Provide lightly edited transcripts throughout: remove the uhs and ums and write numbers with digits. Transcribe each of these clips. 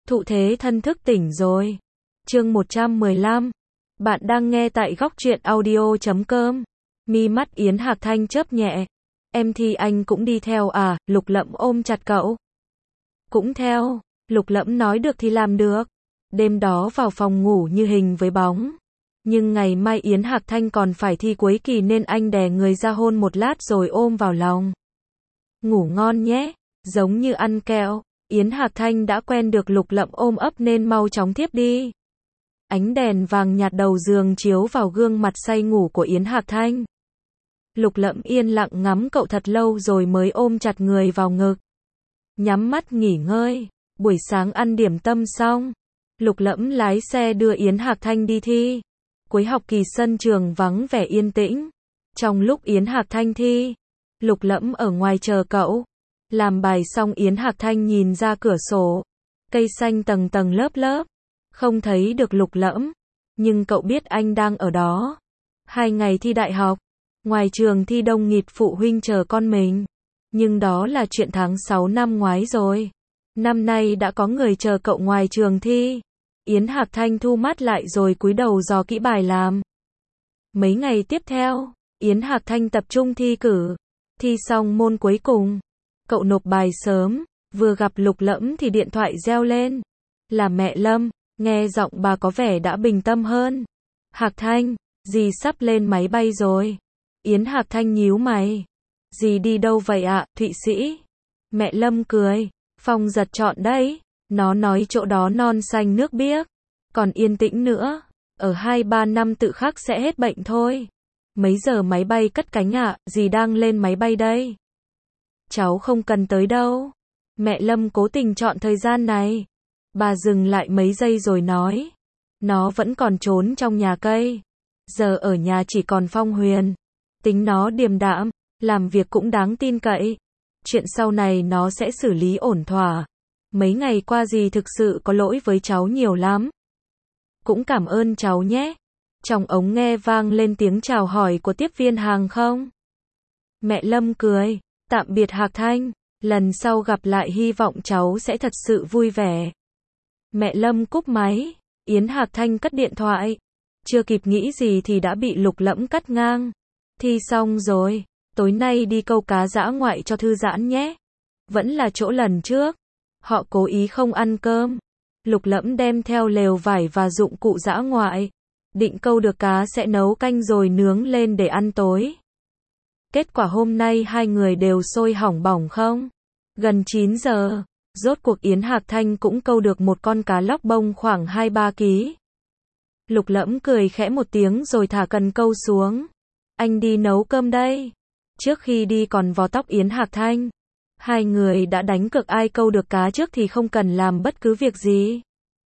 Thụ thế thân thức tỉnh rồi. Chương 115. Bạn đang nghe tại góc truyện audio.com. Mi mắt Yến Hạc Thanh chớp nhẹ. Em Thi anh cũng đi theo à? Lục Lẫm ôm chặt cậu. Cũng theo. Lục Lẫm nói được thì làm được. Đêm đó vào phòng ngủ như hình với bóng. Nhưng ngày mai Yến Hạc Thanh còn phải thi cuối kỳ nên anh đè người ra hôn một lát rồi ôm vào lòng. Ngủ ngon nhé. Giống như ăn kẹo. Yến Hạc Thanh đã quen được Lục Lẫm ôm ấp nên mau chóng thiếp đi. Ánh đèn vàng nhạt đầu giường chiếu vào gương mặt say ngủ của Yến Hạc Thanh. Lục Lẫm yên lặng ngắm cậu thật lâu rồi mới ôm chặt người vào ngực. Nhắm mắt nghỉ ngơi. Buổi sáng ăn điểm tâm xong, Lục Lẫm lái xe đưa Yến Hạc Thanh đi thi. Cuối học kỳ sân trường vắng vẻ yên tĩnh. Trong lúc Yến Hạc Thanh thi, Lục Lẫm ở ngoài chờ cậu. Làm bài xong Yến Hạc Thanh nhìn ra cửa sổ. Cây xanh tầng tầng lớp lớp. Không thấy được Lục Lẫm. Nhưng cậu biết anh đang ở đó. 2 ngày thi đại học. Ngoài trường thi đông nghịt phụ huynh chờ con mình. Nhưng đó là chuyện tháng 6 năm ngoái rồi. Năm nay đã có người chờ cậu ngoài trường thi. Yến Hạc Thanh thu mắt lại rồi cúi đầu dò kỹ bài làm. Mấy ngày tiếp theo, Yến Hạc Thanh tập trung thi cử. Thi xong môn cuối cùng. Cậu nộp bài sớm. Vừa gặp Lục Lẫm thì điện thoại reo lên. Là mẹ Lâm. Nghe giọng bà có vẻ đã bình tâm hơn. Hạc Thanh, dì sắp lên máy bay rồi. Yến Hạc Thanh nhíu mày. Dì đi đâu vậy ạ, Thụy Sĩ? Mẹ Lâm cười. Phong giật chọn đấy. Nó nói chỗ đó non xanh nước biếc. Còn yên tĩnh nữa. Ở 2-3 năm tự khắc sẽ hết bệnh thôi. Mấy giờ máy bay cất cánh ạ? Dì đang lên máy bay đây. Cháu không cần tới đâu. Mẹ Lâm cố tình chọn thời gian này. Bà dừng lại mấy giây rồi nói. Nó vẫn còn trốn trong nhà cây. Giờ ở nhà chỉ còn Phong Huyền. Tính nó điềm đạm, làm việc cũng đáng tin cậy. Chuyện sau này nó sẽ xử lý ổn thỏa. Mấy ngày qua dì thực sự có lỗi với cháu nhiều lắm. Cũng cảm ơn cháu nhé. Trong ống nghe vang lên tiếng chào hỏi của tiếp viên hàng không. Mẹ Lâm cười. Tạm biệt Hạc Thanh. Lần sau gặp lại hy vọng cháu sẽ thật sự vui vẻ. Mẹ Lâm cúp máy. Yến Hạc Thanh cất điện thoại. Chưa kịp nghĩ gì thì đã bị Lục Lẫm cắt ngang. Thi xong rồi. Tối nay đi câu cá dã ngoại cho thư giãn nhé. Vẫn là chỗ lần trước. Họ cố ý không ăn cơm. Lục Lẫm đem theo lều vải và dụng cụ dã ngoại. Định câu được cá sẽ nấu canh rồi nướng lên để ăn tối. Kết quả hôm nay hai người đều sôi hỏng bỏng không. Gần 9 giờ. Rốt cuộc Yến Hạc Thanh cũng câu được một con cá lóc bông khoảng 2-3 kg. Lục Lẫm cười khẽ một tiếng rồi thả cần câu xuống. Anh đi nấu cơm đây. Trước khi đi còn vò tóc Yến Hạc Thanh. Hai người đã đánh cược ai câu được cá trước thì không cần làm bất cứ việc gì.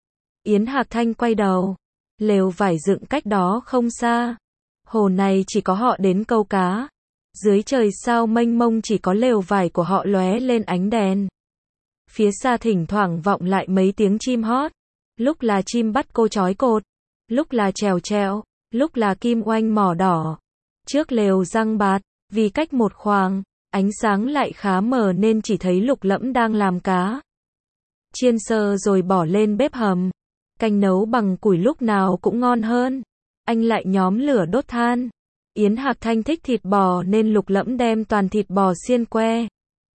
Yến Hạc Thanh quay đầu. Lều vải dựng cách đó không xa. Hồ này chỉ có họ đến câu cá. Dưới trời sao mênh mông chỉ có lều vải của họ lóe lên ánh đèn. Phía xa thỉnh thoảng vọng lại mấy tiếng chim hót. Lúc là chim bắt cô trói cột. Lúc là chèo chèo. Lúc là kim oanh mỏ đỏ. Trước lều răng bạt. Vì cách một khoảng. Ánh sáng lại khá mờ nên chỉ thấy Lục Lẫm đang làm cá. Chiên sơ rồi bỏ lên bếp hầm. Canh nấu bằng củi lúc nào cũng ngon hơn. Anh lại nhóm lửa đốt than. Yến Hạc Thanh thích thịt bò nên Lục Lẫm đem toàn thịt bò xiên que.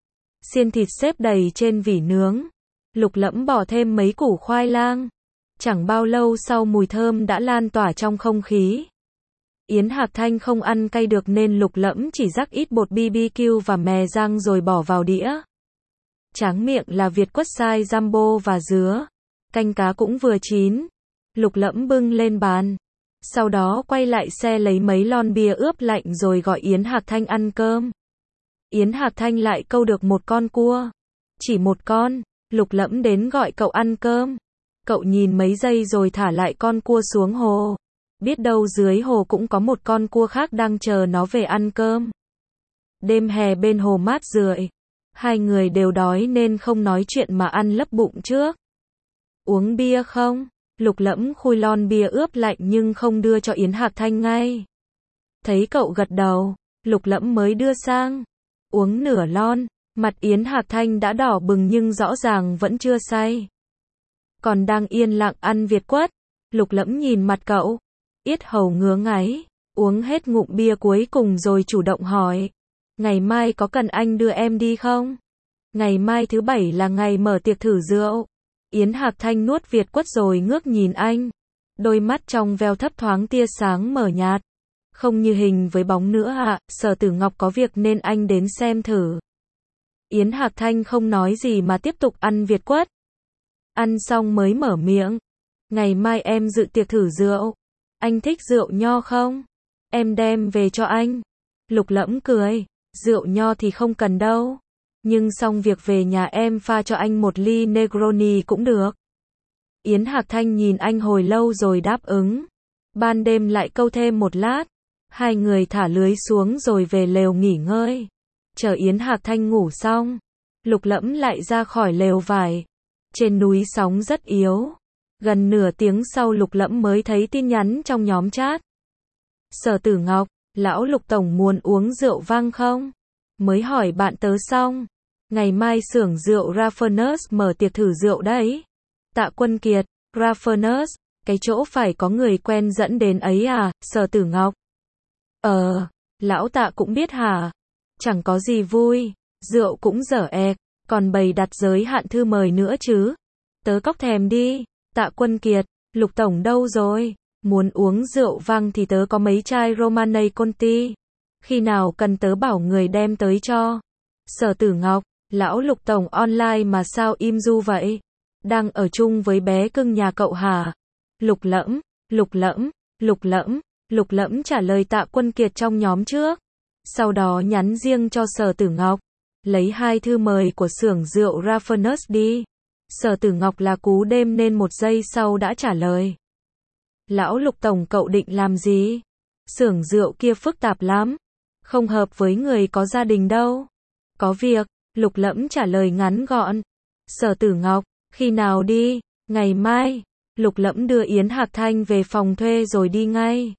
Xiên thịt xếp đầy trên vỉ nướng. Lục Lẫm bỏ thêm mấy củ khoai lang. Chẳng bao lâu sau mùi thơm đã lan tỏa trong không khí. Yến Hạc Thanh không ăn cay được nên Lục Lẫm chỉ rắc ít bột BBQ và mè rang rồi bỏ vào đĩa. Tráng miệng là Việt quất sai Jumbo và dứa. Canh cá cũng vừa chín. Lục Lẫm bưng lên bàn. Sau đó quay lại xe lấy mấy lon bia ướp lạnh rồi gọi Yến Hạc Thanh ăn cơm. Yến Hạc Thanh lại câu được một con cua. Chỉ một con. Lục Lẫm đến gọi cậu ăn cơm. Cậu nhìn mấy giây rồi thả lại con cua xuống hồ. Biết đâu dưới hồ cũng có một con cua khác đang chờ nó về ăn cơm. Đêm hè bên hồ mát rượi. Hai người đều đói nên không nói chuyện mà ăn lấp bụng trước. Uống bia không? Lục Lẫm khui lon bia ướp lạnh nhưng không đưa cho Yến Hạc Thanh ngay. Thấy cậu gật đầu, Lục Lẫm mới đưa sang. Uống nửa lon, mặt Yến Hạc Thanh đã đỏ bừng nhưng rõ ràng vẫn chưa say. Còn đang yên lặng ăn Việt quất. Lục Lẫm nhìn mặt cậu, yết hầu ngứa ngáy, uống hết ngụm bia cuối cùng rồi chủ động hỏi. Ngày mai có cần anh đưa em đi không? Ngày mai thứ bảy là ngày mở tiệc thử rượu. Yến Hạc Thanh nuốt Việt quất rồi ngước nhìn anh. Đôi mắt trong veo thấp thoáng tia sáng mờ nhạt. Không như hình với bóng nữa ạ, Sở Tử Ngọc có việc nên anh đến xem thử. Yến Hạc Thanh không nói gì mà tiếp tục ăn Việt quất. Ăn xong mới mở miệng. Ngày mai em dự tiệc thử rượu. Anh thích rượu nho không? Em đem về cho anh. Lục Lẫm cười. Rượu nho thì không cần đâu. Nhưng xong việc về nhà em pha cho anh một ly Negroni cũng được. Yến Hạc Thanh nhìn anh hồi lâu rồi đáp ứng. Ban đêm lại câu thêm một lát. Hai người thả lưới xuống rồi về lều nghỉ ngơi. Chờ Yến Hạc Thanh ngủ xong, Lục Lẫm lại ra khỏi lều vải. Trên núi sóng rất yếu. Gần nửa tiếng sau Lục Lẫm mới thấy tin nhắn trong nhóm chat. Sở Tử Ngọc, lão Lục tổng muốn uống rượu vang không? Mới hỏi bạn tớ xong. Ngày mai xưởng rượu Raffles mở tiệc thử rượu đấy. Tạ Quân Kiệt, Raffles, cái chỗ phải có người quen dẫn đến ấy à, Sở Tử Ngọc. Lão Tạ cũng biết hả? Chẳng có gì vui, rượu cũng dở ẹc, còn bày đặt giới hạn thư mời nữa chứ. Tớ cóc thèm đi. Tạ Quân Kiệt, Lục tổng đâu rồi? Muốn uống rượu vang thì tớ có mấy chai Romanée Conti. Khi nào cần tớ bảo người đem tới cho. Sở Tử Ngọc, lão Lục tổng online mà sao im du vậy? Đang ở chung với bé cưng nhà cậu hả? Lục Lẫm, Lục Lẫm, Lục Lẫm, Lục Lẫm trả lời Tạ Quân Kiệt trong nhóm trước. Sau đó nhắn riêng cho Sở Tử Ngọc. Lấy 2 thư mời của xưởng rượu Raffles đi. Sở Tử Ngọc là cú đêm nên 1 giây sau đã trả lời. Lão Lục tổng cậu định làm gì? Xưởng rượu kia phức tạp lắm. Không hợp với người có gia đình đâu. Có việc, Lục Lẫm trả lời ngắn gọn. Sở Tử Ngọc, khi nào đi? Ngày mai. Lục Lẫm đưa Yến Hạc Thanh về phòng thuê rồi đi ngay.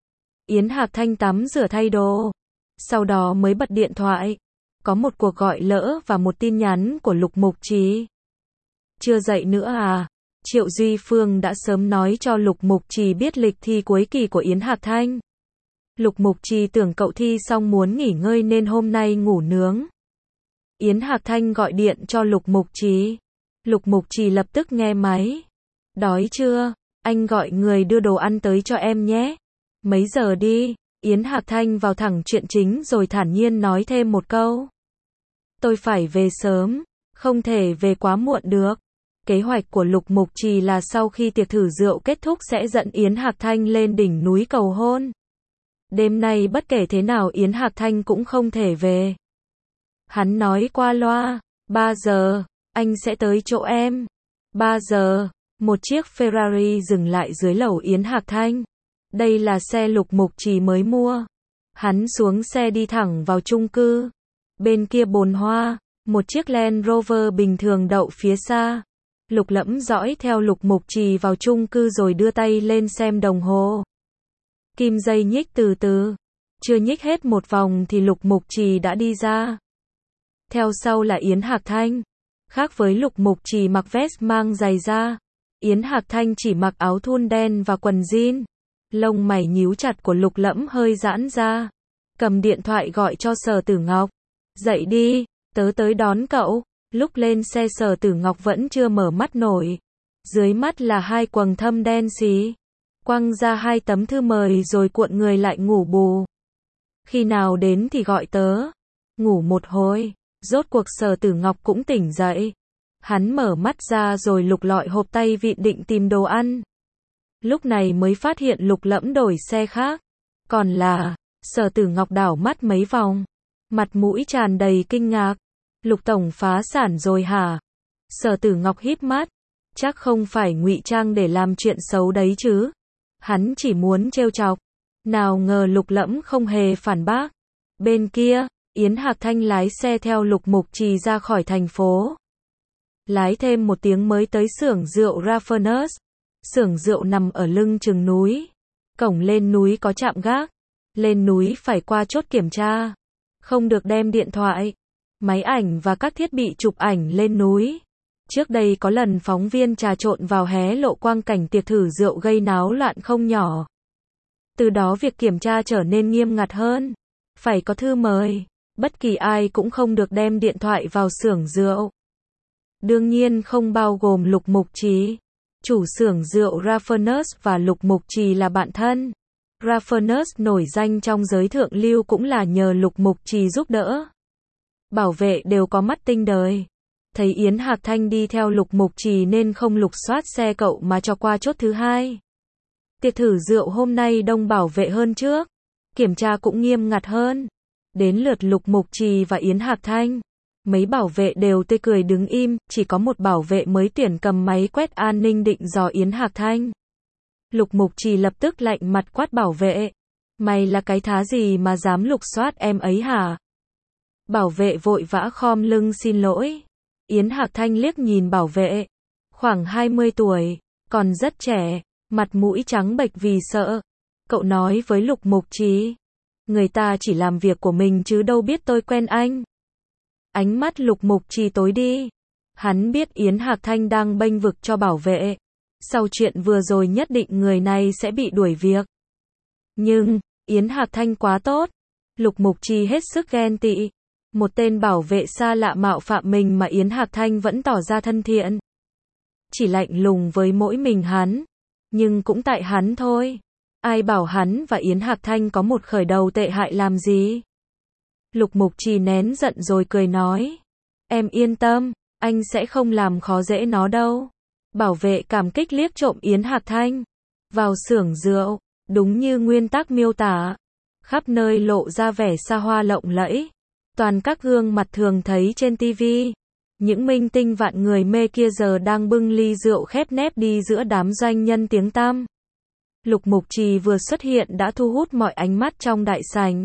Yến Hạc Thanh tắm rửa thay đồ. Sau đó mới bật điện thoại. Có một cuộc gọi lỡ và một tin nhắn của Lục Mục Trì. Chưa dậy nữa à? Triệu Duy Phương đã sớm nói cho Lục Mục Trì biết lịch thi cuối kỳ của Yến Hạc Thanh. Lục Mục Trì tưởng cậu thi xong muốn nghỉ ngơi nên hôm nay ngủ nướng. Yến Hạc Thanh gọi điện cho Lục Mục Trì. Lục Mục Trì lập tức nghe máy. Đói chưa? Anh gọi người đưa đồ ăn tới cho em nhé. Mấy giờ đi? Yến Hạc Thanh vào thẳng chuyện chính rồi thản nhiên nói thêm một câu. Tôi phải về sớm, không thể về quá muộn được. Kế hoạch của Lục Mục Trì là sau khi tiệc thử rượu kết thúc sẽ dẫn Yến Hạc Thanh lên đỉnh núi cầu hôn. Đêm nay bất kể thế nào Yến Hạc Thanh cũng không thể về. Hắn nói qua loa, 3 giờ, anh sẽ tới chỗ em. 3 giờ, một chiếc Ferrari dừng lại dưới lầu Yến Hạc Thanh. Đây là xe Lục Mục Trì mới mua. Hắn xuống xe đi thẳng vào chung cư. Bên kia bồn hoa, một chiếc Land Rover bình thường đậu phía xa. Lục Lẫm dõi theo Lục Mục Trì vào chung cư rồi đưa tay lên xem đồng hồ. Kim dây nhích từ từ. Chưa nhích hết một vòng thì Lục Mục Trì đã đi ra. Theo sau là Yến Hạc Thanh. Khác với Lục Mục Trì mặc vest mang giày da, Yến Hạc Thanh chỉ mặc áo thun đen và quần jean. Lông mày nhíu chặt của Lục Lẫm hơi giãn ra. Cầm điện thoại gọi cho Sở Tử Ngọc. Dậy đi, tớ tới đón cậu. Lúc lên xe Sở Tử Ngọc vẫn chưa mở mắt nổi. Dưới mắt là 2 quầng thâm đen xí. Quăng ra 2 tấm thư mời rồi cuộn người lại ngủ bù. Khi nào đến thì gọi tớ. Ngủ một hồi, rốt cuộc Sở Tử Ngọc cũng tỉnh dậy. Hắn mở mắt ra rồi lục lọi hộp tay vịn định tìm đồ ăn. Lúc này mới phát hiện Lục Lẫm đổi xe khác. Còn là, Sở Tử Ngọc đảo mắt mấy vòng. Mặt mũi tràn đầy kinh ngạc. Lục tổng phá sản rồi hả? Sở Tử Ngọc híp mắt. Chắc không phải ngụy trang để làm chuyện xấu đấy chứ. Hắn chỉ muốn trêu chọc. Nào ngờ Lục Lẫm không hề phản bác. Bên kia, Yến Hạc Thanh lái xe theo Lục Mục Trì ra khỏi thành phố. Lái thêm một tiếng mới tới xưởng rượu Raffles. Xưởng rượu nằm ở lưng chừng núi. Cổng lên núi có trạm gác. Lên núi phải qua chốt kiểm tra. Không được đem điện thoại, máy ảnh và các thiết bị chụp ảnh lên núi. Trước đây có lần phóng viên trà trộn vào hé lộ quang cảnh tiệc thử rượu gây náo loạn không nhỏ. Từ đó việc kiểm tra trở nên nghiêm ngặt hơn. Phải có thư mời. Bất kỳ ai cũng không được đem điện thoại vào xưởng rượu. Đương nhiên không bao gồm Lục Mục Trì. Chủ xưởng rượu Raffinus và Lục Mục Trì là bạn thân. Raffinus nổi danh trong giới thượng lưu cũng là nhờ Lục Mục Trì giúp đỡ. Bảo vệ đều có mắt tinh đời. Thấy Yến Hạc Thanh đi theo Lục Mục Trì nên không lục soát xe cậu mà cho qua chốt thứ hai. Tiệc thử rượu hôm nay đông bảo vệ hơn trước. Kiểm tra cũng nghiêm ngặt hơn. Đến lượt Lục Mục Trì và Yến Hạc Thanh. Mấy bảo vệ đều tươi cười đứng im, chỉ có một bảo vệ mới tuyển cầm máy quét an ninh định dò Yến Hạc Thanh. Lục Mục Trì lập tức lạnh mặt quát bảo vệ. Mày là cái thá gì mà dám lục soát em ấy hả? Bảo vệ vội vã khom lưng xin lỗi. Yến Hạc Thanh liếc nhìn bảo vệ. Khoảng 20 tuổi, còn rất trẻ, mặt mũi trắng bệch vì sợ. Cậu nói với Lục Mục Trì. Người ta chỉ làm việc của mình chứ đâu biết tôi quen anh. Ánh mắt Lục Mục Trì tối đi. Hắn biết Yến Hạc Thanh đang bênh vực cho bảo vệ. Sau chuyện vừa rồi nhất định người này sẽ bị đuổi việc. Nhưng, Yến Hạc Thanh quá tốt. Lục Mục Trì hết sức ghen tị. Một tên bảo vệ xa lạ mạo phạm mình mà Yến Hạc Thanh vẫn tỏ ra thân thiện. Chỉ lạnh lùng với mỗi mình hắn. Nhưng cũng tại hắn thôi. Ai bảo hắn và Yến Hạc Thanh có một khởi đầu tệ hại làm gì? Lục Mục Trì nén giận rồi cười nói. Em yên tâm, anh sẽ không làm khó dễ nó đâu. Bảo vệ cảm kích liếc trộm Yến Hạc Thanh. Vào xưởng rượu, đúng như nguyên tắc miêu tả. Khắp nơi lộ ra vẻ xa hoa lộng lẫy. Toàn các gương mặt thường thấy trên tivi. Những minh tinh vạn người mê kia giờ đang bưng ly rượu khép nép đi giữa đám doanh nhân tiếng tăm. Lục Mục Trì vừa xuất hiện đã thu hút mọi ánh mắt trong đại sảnh.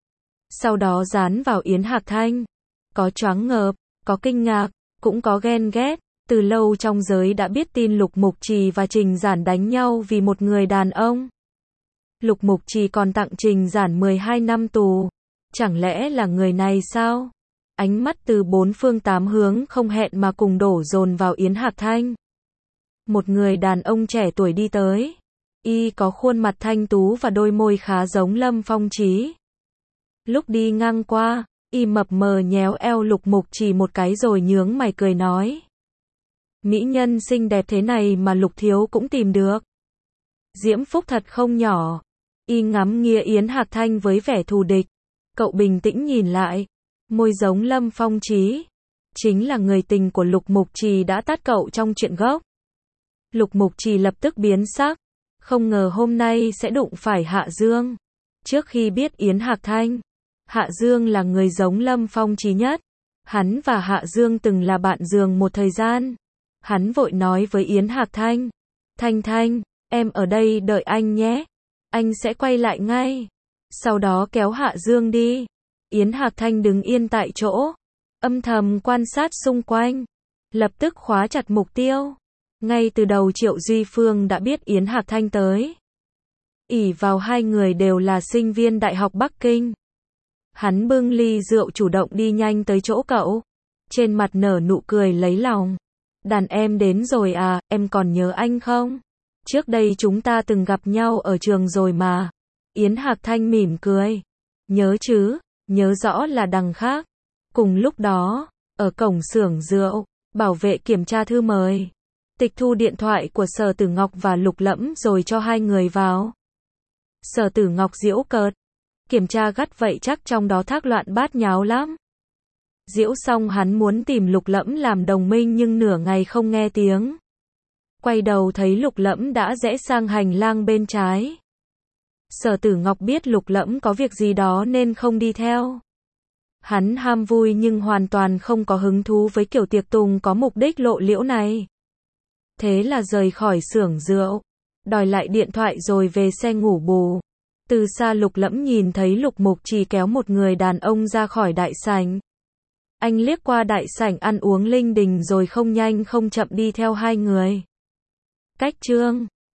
Sau đó dán vào Yến Hạc Thanh. Có choáng ngợp, có kinh ngạc, cũng có ghen ghét. Từ lâu trong giới đã biết tin Lục Mục Trì và Trình Giản đánh nhau vì một người đàn ông. Lục Mục Trì còn tặng Trình Giản 12 năm tù. Chẳng lẽ là người này sao? Ánh mắt từ bốn phương tám hướng không hẹn mà cùng đổ dồn vào Yến Hạc Thanh. Một người đàn ông trẻ tuổi đi tới. Y có khuôn mặt thanh tú và đôi môi khá giống Lâm Phong Trí. Lúc đi ngang qua, Y mập mờ nhéo eo Lục Mục Trì một cái rồi nhướng mày cười nói. Mỹ nhân xinh đẹp thế này mà Lục thiếu cũng tìm được. Diễm phúc thật không nhỏ. Y ngắm nghía Yến Hạc Thanh với vẻ thù địch. Cậu bình tĩnh nhìn lại. Môi giống Lâm Phong Trí. Chính là người tình của Lục Mục Trì đã tát cậu trong chuyện gốc. Lục Mục Trì lập tức biến sắc. Không ngờ hôm nay sẽ đụng phải Hạ Dương. Trước khi biết Yến Hạc Thanh, Hạ Dương là người giống Lâm Phong Trí nhất. Hắn và Hạ Dương từng là bạn giường một thời gian. Hắn vội nói với Yến Hạc Thanh. Thanh Thanh, em ở đây đợi anh nhé. Anh sẽ quay lại ngay. Sau đó kéo Hạ Dương đi. Yến Hạc Thanh đứng yên tại chỗ. Âm thầm quan sát xung quanh. Lập tức khóa chặt mục tiêu. Ngay từ đầu Triệu Duy Phương đã biết Yến Hạc Thanh tới. Ỷ vào hai người đều là sinh viên Đại học Bắc Kinh. Hắn bưng ly rượu chủ động đi nhanh tới chỗ cậu. Trên mặt nở nụ cười lấy lòng. Đàn em đến rồi à, em còn nhớ anh không? Trước đây chúng ta từng gặp nhau ở trường rồi mà. Yến Hạc Thanh mỉm cười. Nhớ chứ, nhớ rõ là đằng khác. Cùng lúc đó, ở cổng xưởng rượu, bảo vệ kiểm tra thư mời. Tịch thu điện thoại của Sở Tử Ngọc và Lục Lẫm rồi cho hai người vào. Sở Tử Ngọc giễu cợt. Kiểm tra gắt vậy chắc trong đó thác loạn bát nháo lắm. Giễu xong hắn muốn tìm Lục Lẫm làm đồng minh nhưng nửa ngày không nghe tiếng. Quay đầu thấy Lục Lẫm đã rẽ sang hành lang bên trái. Sở Tử Ngọc biết Lục Lẫm có việc gì đó nên không đi theo. Hắn ham vui nhưng hoàn toàn không có hứng thú với kiểu tiệc tùng có mục đích lộ liễu này. Thế là rời khỏi xưởng rượu, đòi lại điện thoại rồi về xe ngủ bù. Từ xa Lục Lẫm nhìn thấy Lục Mục Trì kéo một người đàn ông ra khỏi đại sảnh. Anh liếc qua đại sảnh ăn uống linh đình rồi không nhanh không chậm đi theo hai người. Cách chương